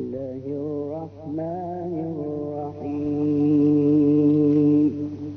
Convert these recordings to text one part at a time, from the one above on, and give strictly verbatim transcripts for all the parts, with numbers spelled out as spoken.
الله الرحمن الرحيم.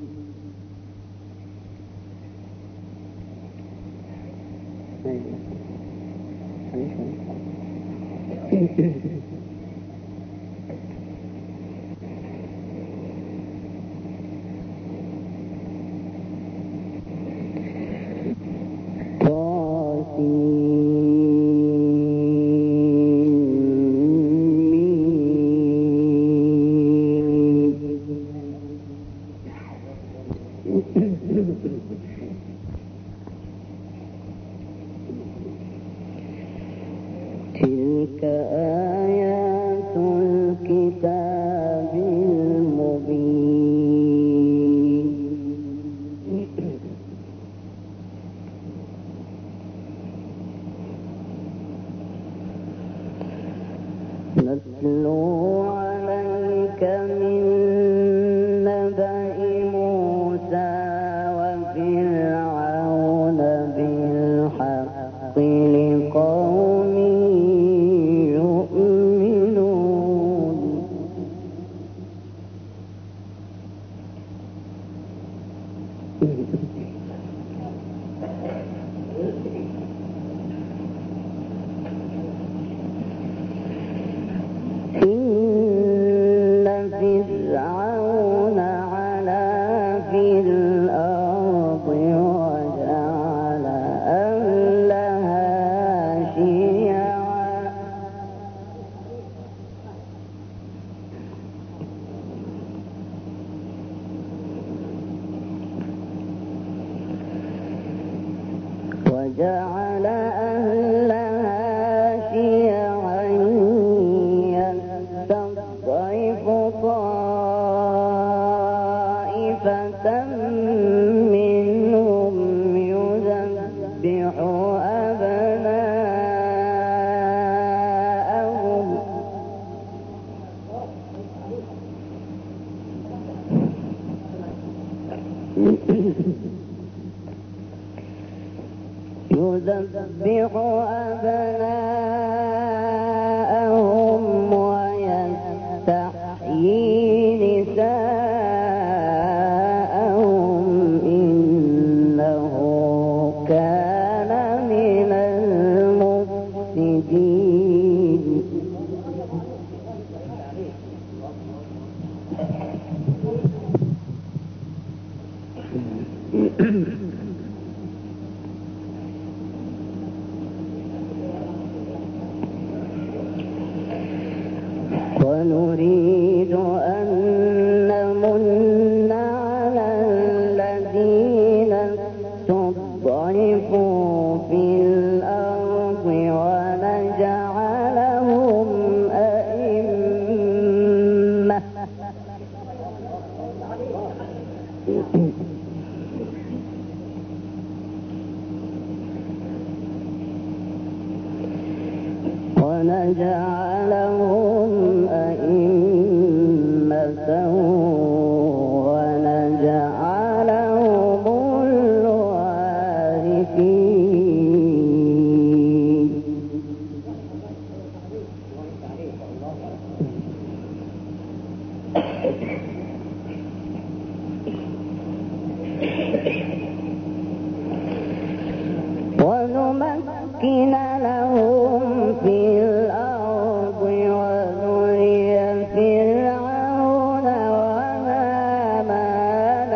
تلك آيات الكتاب المبين. نتلو عليك من نبأ موسى وفرعون بالحق لقوم يؤمنون. إن فرعون علا في الأرض وجعل أهلها شيعا وجعل أهلها شيعا يستضعف طائفة منهم يذبح أبناءهم يذبح أبناءهم ويستحيي نساءهم إنه كان من المفسدين. ونريد أن نمن على الذين استضعفوا في الأرض ونجعلهم أئمة ونجعلهم أئمة ونجعلهم الوارثين. ونمكن لهم في الأرض ونري فرعون وهامان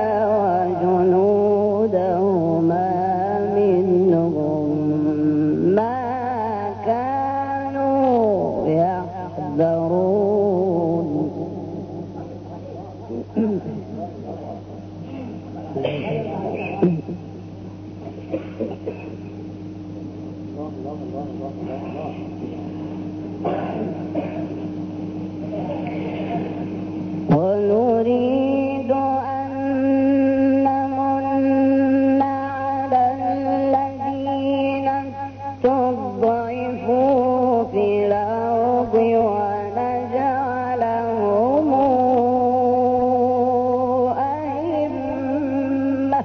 وجنودهما منهم ما كانوا يحذرون. ونريد أن نمن على الذين استضعفوا في الأرض ونجعلهم أئمة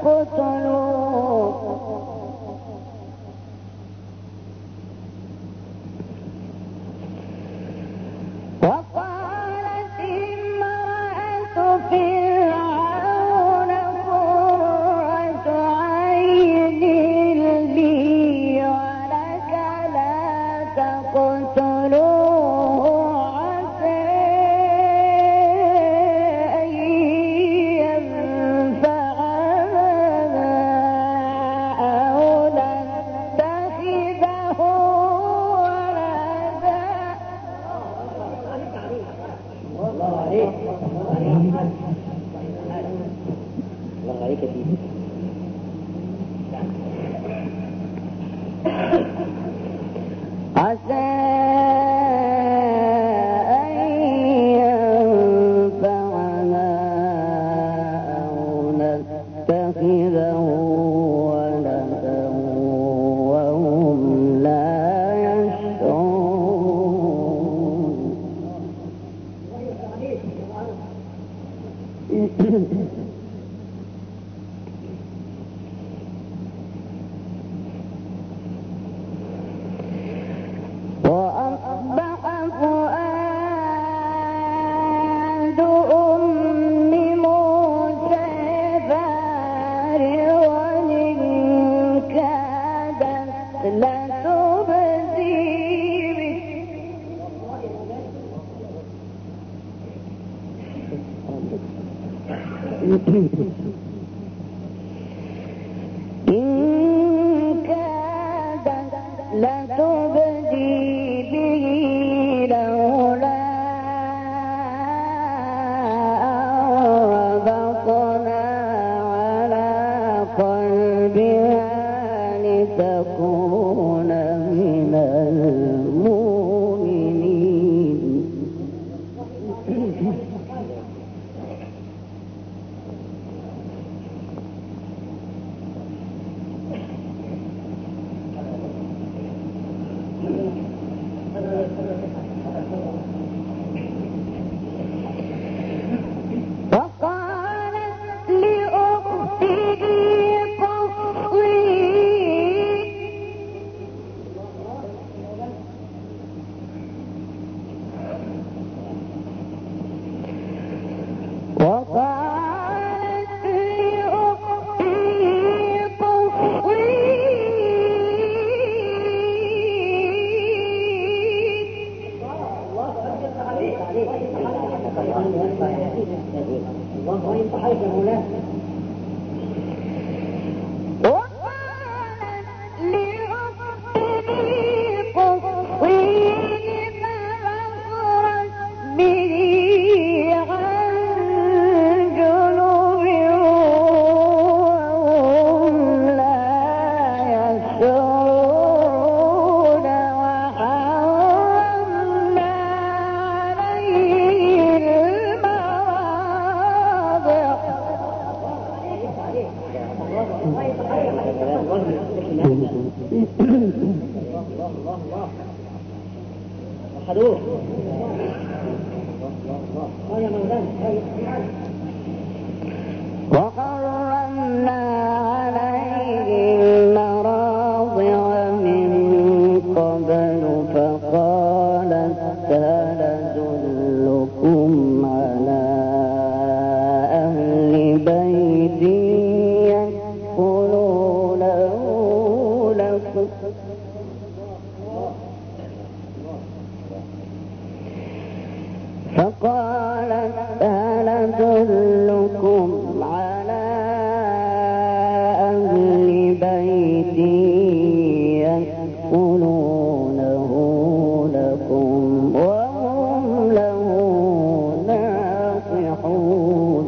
تقتلوه وقالت امرأة فرعون قرة عين لي ولك لا تقتلوه عسى أن ينفعنا أو نتخذه ولدا. الله عليك الله عليك يا سيدي. عسى أن ينفعنا أو نتخذه ولدا وهم لا يشعرون. وأصبح فؤاد أم موسى فارغا إن كادت لتبدي به إن كادت لتبدي به لولا ربطنا على قلبها لتكون من المؤمنين. وقالت لأخته قصيه وقالت لأخته الله يفتح عليك يا مولانا. وقالت لأخته قصيه فبصرت به عن جنوب وهم لا يشعرون وحرمنا عليه المراضع. خذوه وحرمنا عليه المراضع من قبل فقالت هل أدلكم على أهل بيت يكفلونه لكم فقالت هل أدلكم على أهل بيت يكفلونه لكم وهم له ناصحون.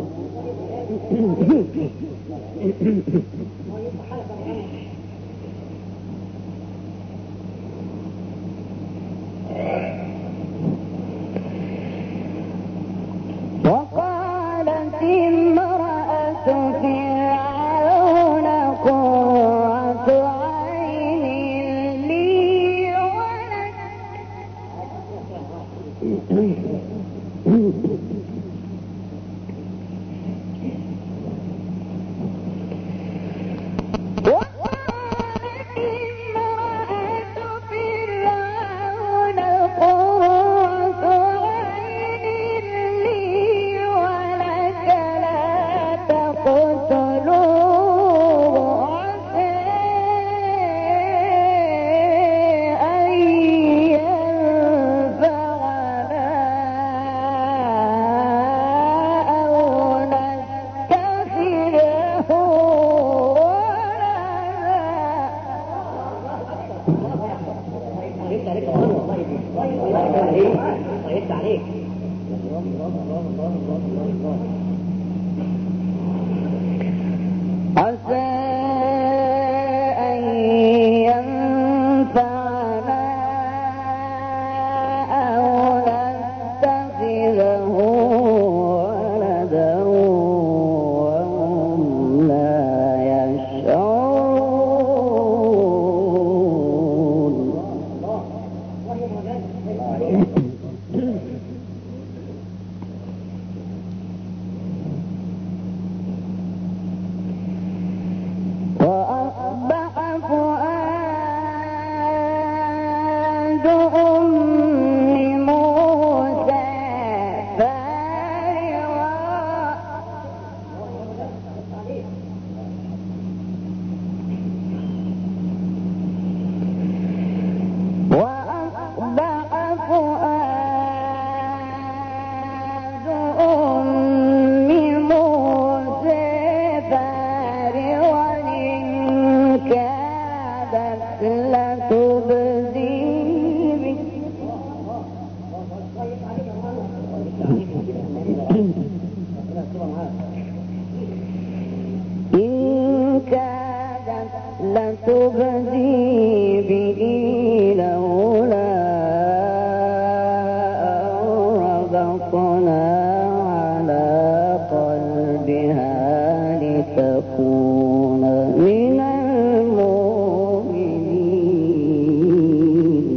وقالت امرأة فرعون قرة عين لي ولك تبدي به لولا ربطنا على قلبها لتكون من المؤمنين.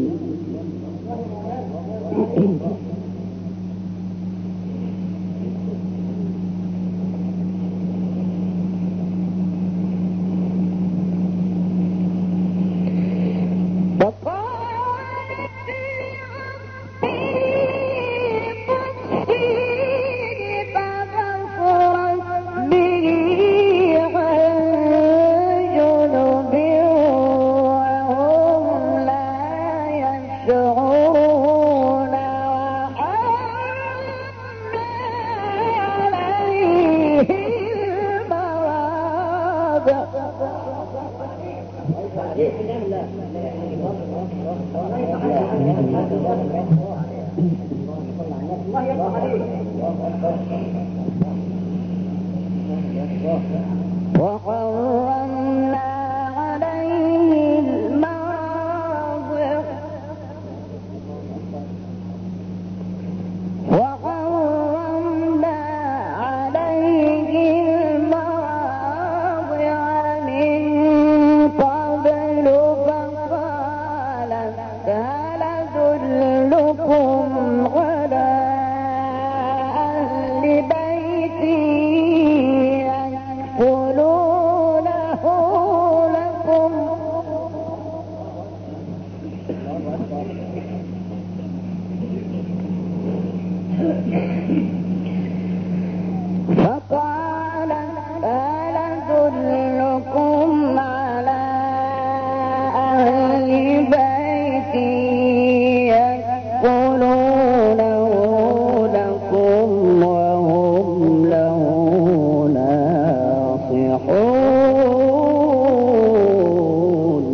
وحرمنا عليه المراضع وحرمنا عليه المراضع من قبل فقالت هل أدلكم على أهل بيتي يكفلونه لكم فقالت هل أدلكم على أهل بيتي يكفلونه لكم وهم له ناصحون.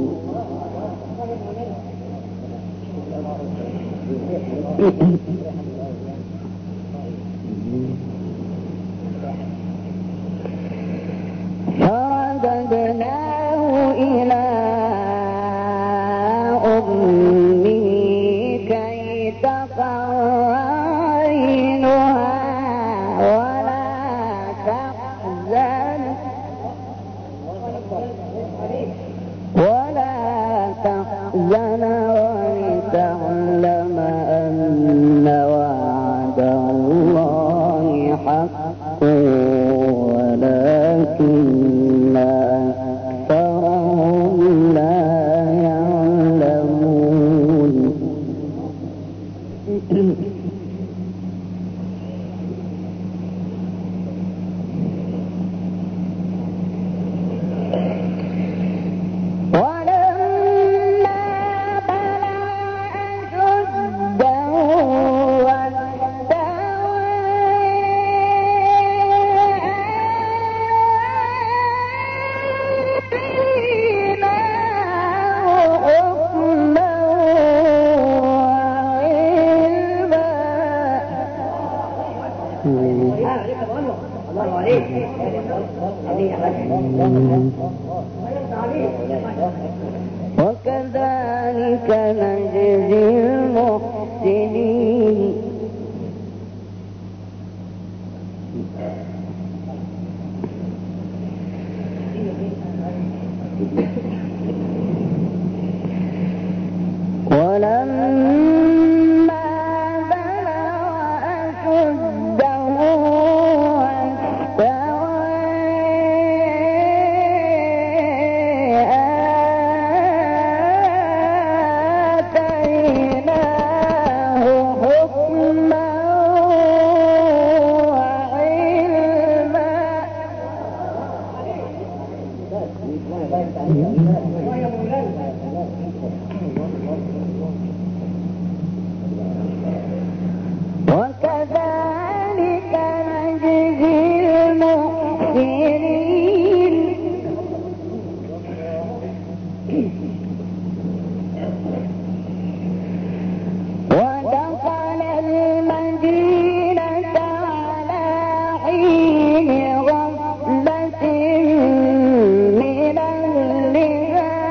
فرددناه إلى أمه كي تقر عينها ولا تحزن ولا تحزن ولتعلم أن وعد الله حق ولكن أكثرهم لا يعلمون. وكذلك نجزي المحسنين. ولما بلغ أشده وكذلك نجزي المحسنين. ودخل المدينة على حين غفلة من أهلها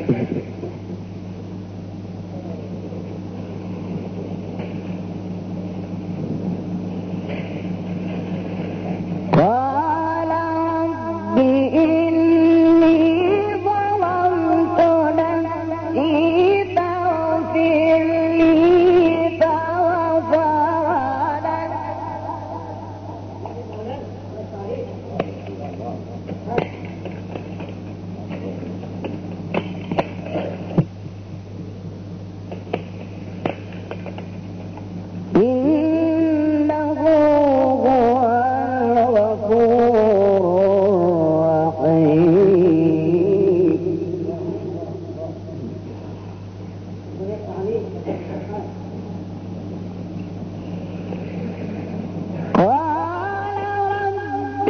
قال رب إني ظلمت نفسي فاغفر لي فغفر له إنه هو الغفور الرحيم. قال رب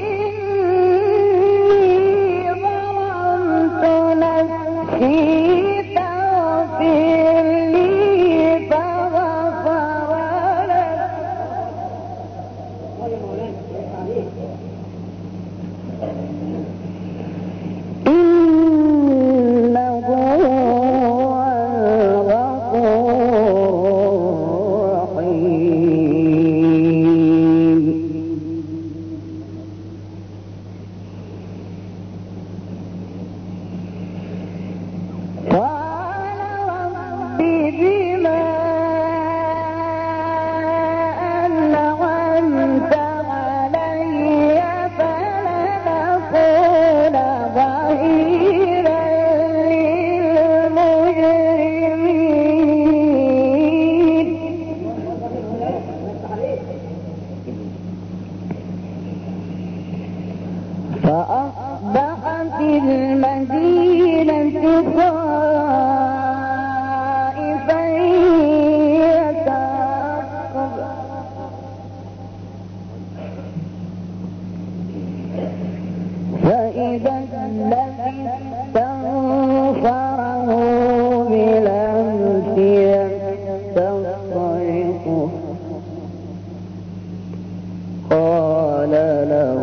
إني ظلمت نفسي فاغفر لي فغفر له إنه هو الغفور الرحيم. قال رب بما أنعمت علي فلنكون ظهيرا للمجرمين. فأصبح في المدينة خائفا يترقب فإذا الذي استنصره بالأمس يستصرخه قال له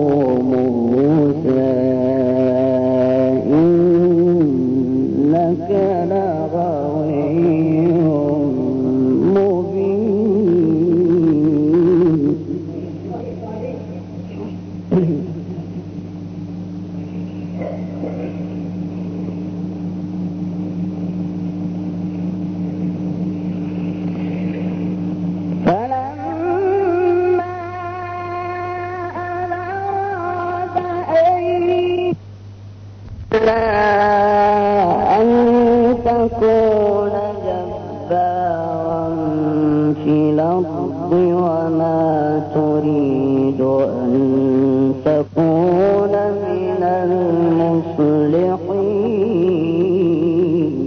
موسى إنك لغوي مبين. فلما أراد أن تكون جبارا في الأرض وما تريد أن تكون من المصلحين.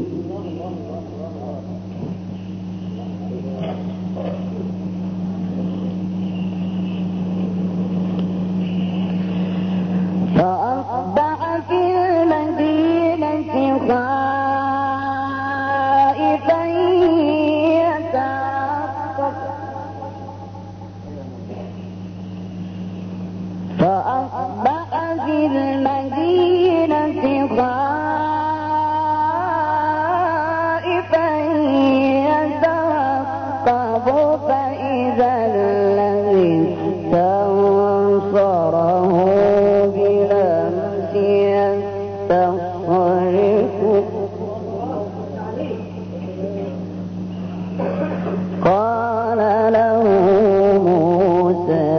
فأصبح في المدينة خائفا يترقب فأصبح في المدينة خائفا يترقب فإذا الذي استنصره بالأمس يستصرخه قال له موسى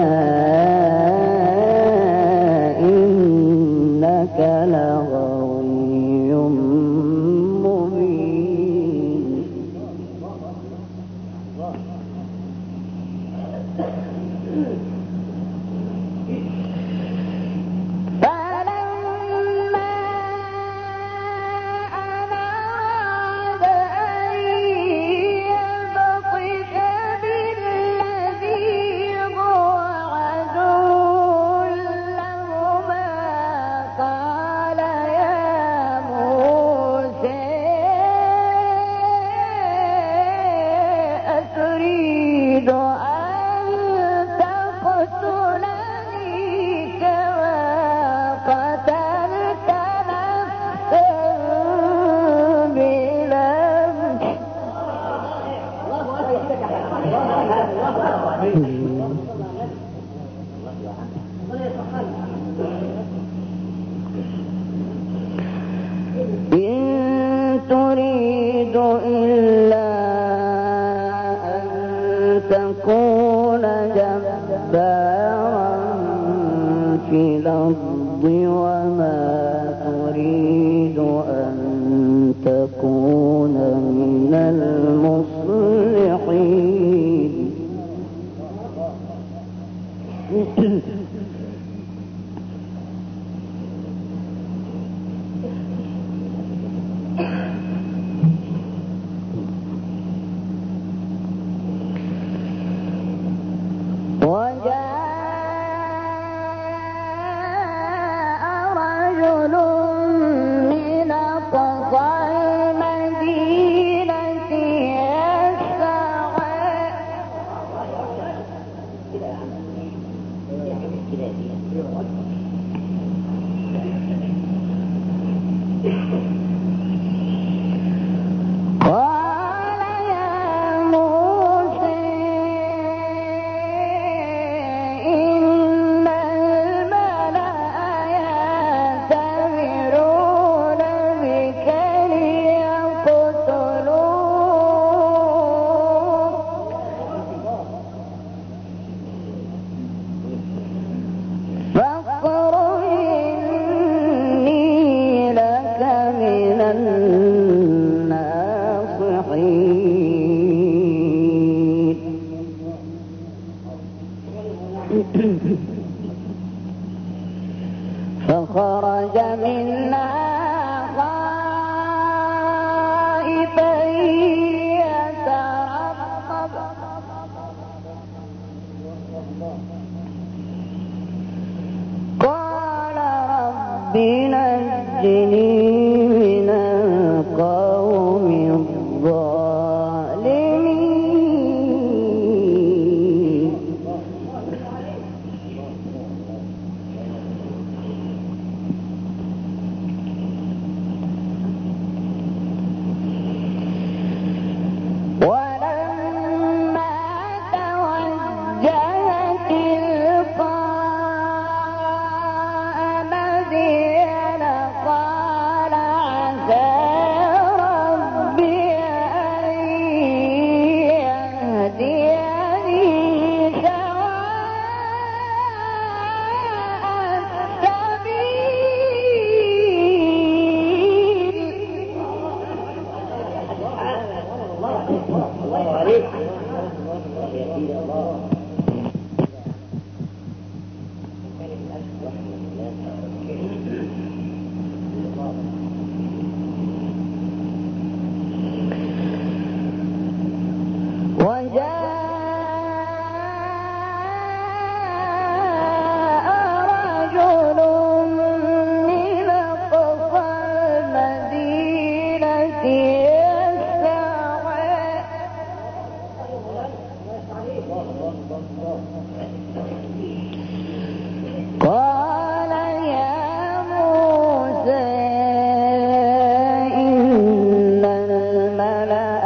إنك لغوي مبين. فلما أراد أن يبطش بالذي هو عدو لهما قال يا تريد إلا أن تكون جبارا في الأرض وما تريد أن تكون من المصلحين. فخرج منها خائفا يترقب قال رب نجني من القوم الظالمين. قال يا موسى إن الملأ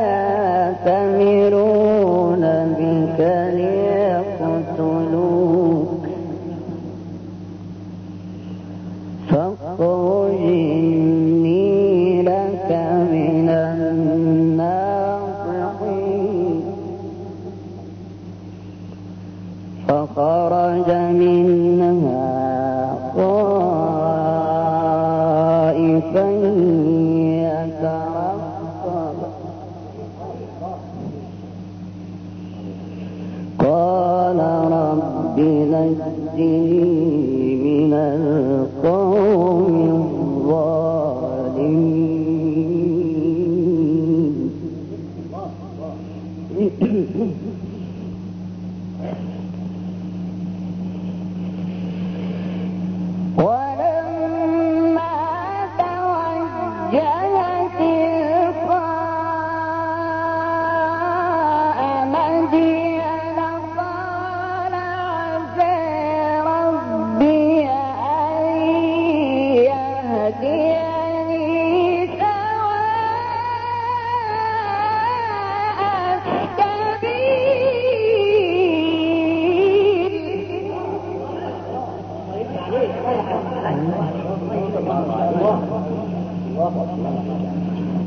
يأتمرون بك ليقتلوك فاخرج إني لك من الناصحين. فخرج منها خائفا يترقب قال رب نجني من القوم الظالمين. ولما توجه تلقاء مدين قال عسى ربي أن يهديني سواء السبيل.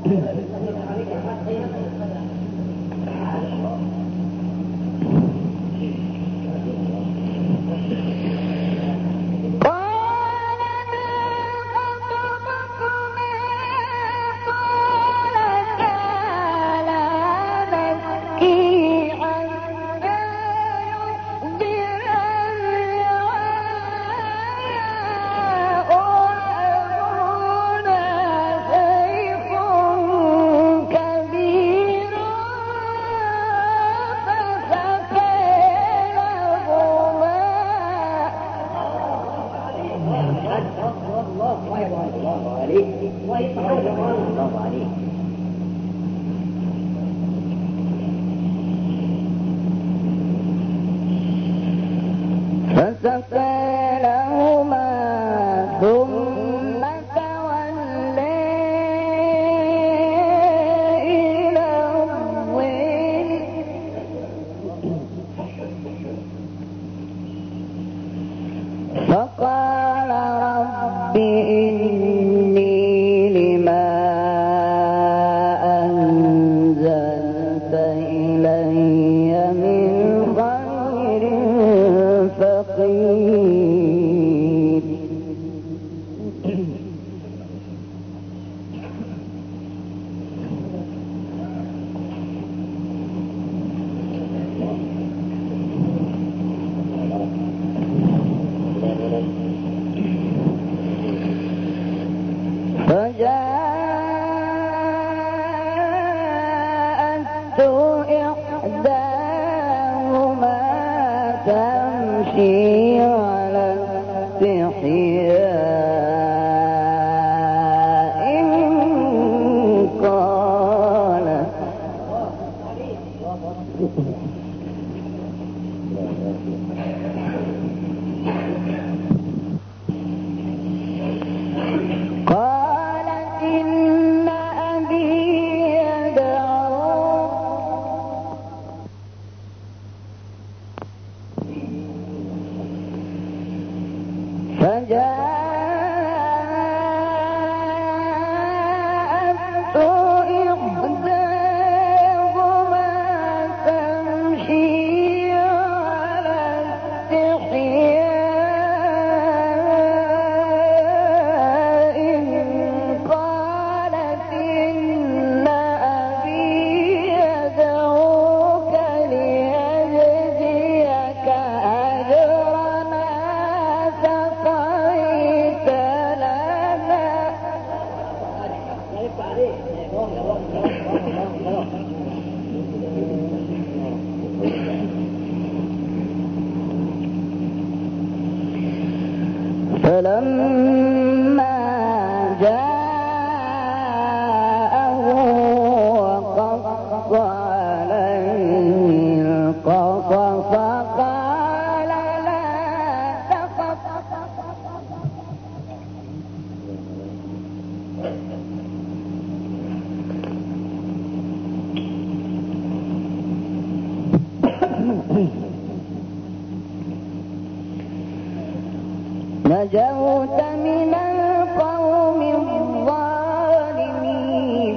فسقى لهما ثم تولى إلى الظل فقال رب إني لما أنزلت إلي من خير فقير. فجاءته إحداهما تمشي على استحياء قالت قالت إن أبي يدعوك فجاءته إحداهما تمشي على استحياء قالت إن أبي يدعوك ليجزيك أجر ما سقيت لنا. فلما جاءه وقص عليه القصص قال لا تخف نجوت من القوم الظالمين.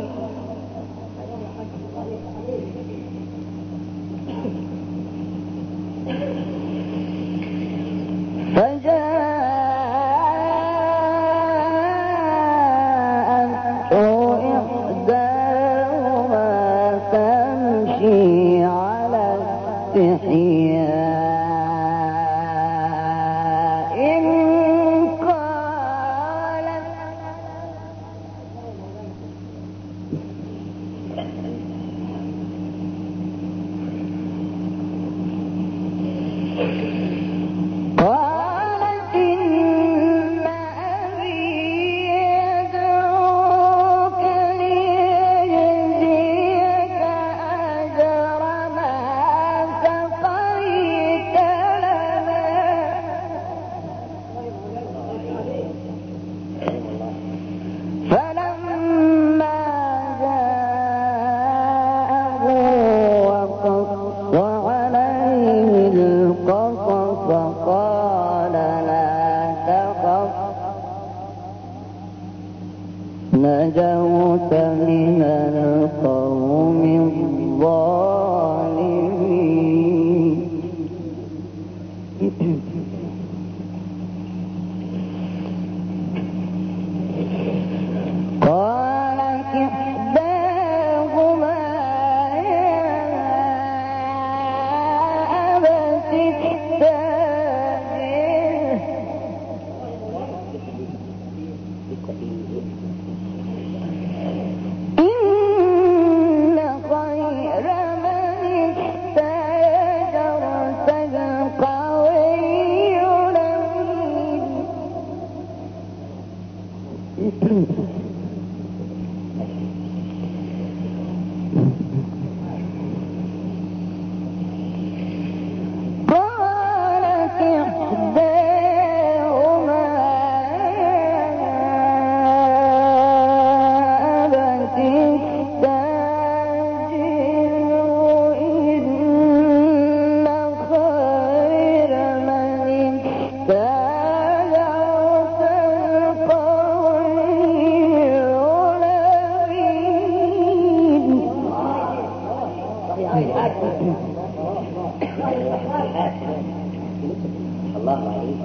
فجاءته إحداهما تمشي على استحياء قالت نجوت من القوم الظالمين قالت إحداهما يا أبت استأجره إن خير من استأجرت القوي الأمين قالت إحداهما أبت استأجره إن خير من استأجرت القوي الأمين الله عليك.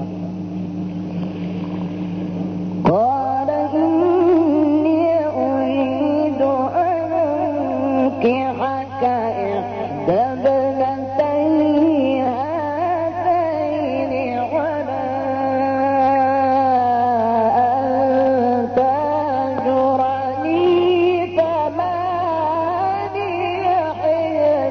قال إني أريد أن أنكحك إحدى ابنتي هاتين على أن تأجرني ثماني حجج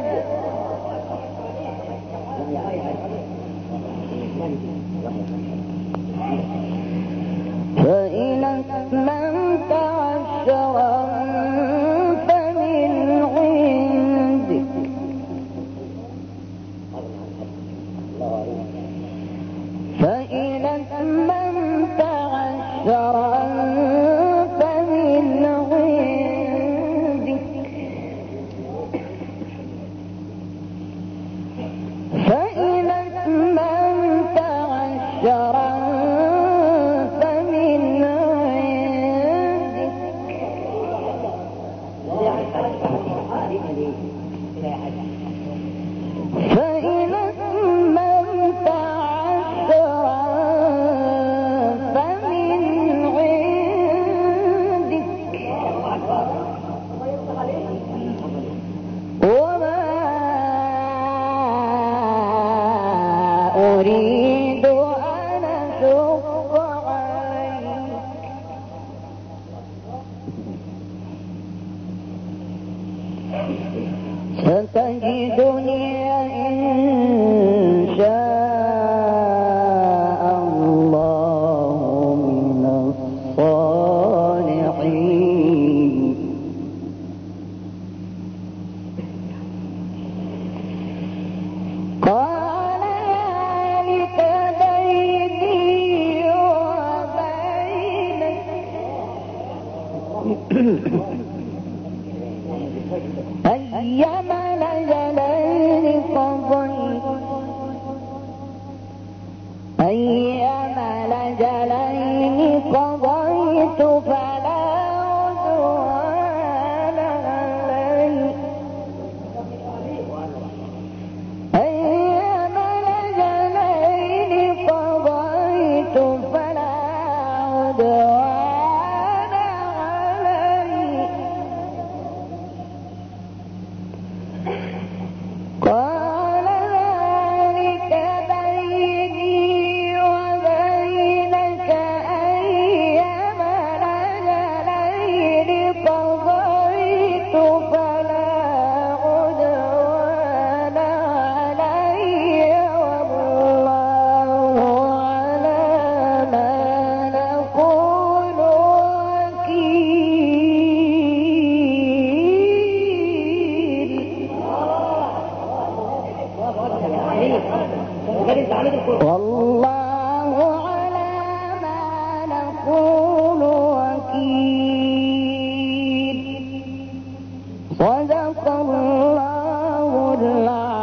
فإن أتممت عشرا فمن عندك فإن أتممت عشرا فمن عندك فإن أتممت عشرا فمن عندك فإن أتممت عشرا فمن عندك وما أريد أن أشق عليك ستجدني إن شاء الله من الصالحين قال ذلك بيني وبينك أيما الأجلين قضيت أيما الأجلين قضيت فلا عدوان علي أيما الأجلين قضيت فلا عدوان علي قال ذلك بيني وبينك أيما الأجلين قضيت فلا عدوان علي والله على ما نقول وكيل والله على ما نقول وكيل صدق الله العظيم.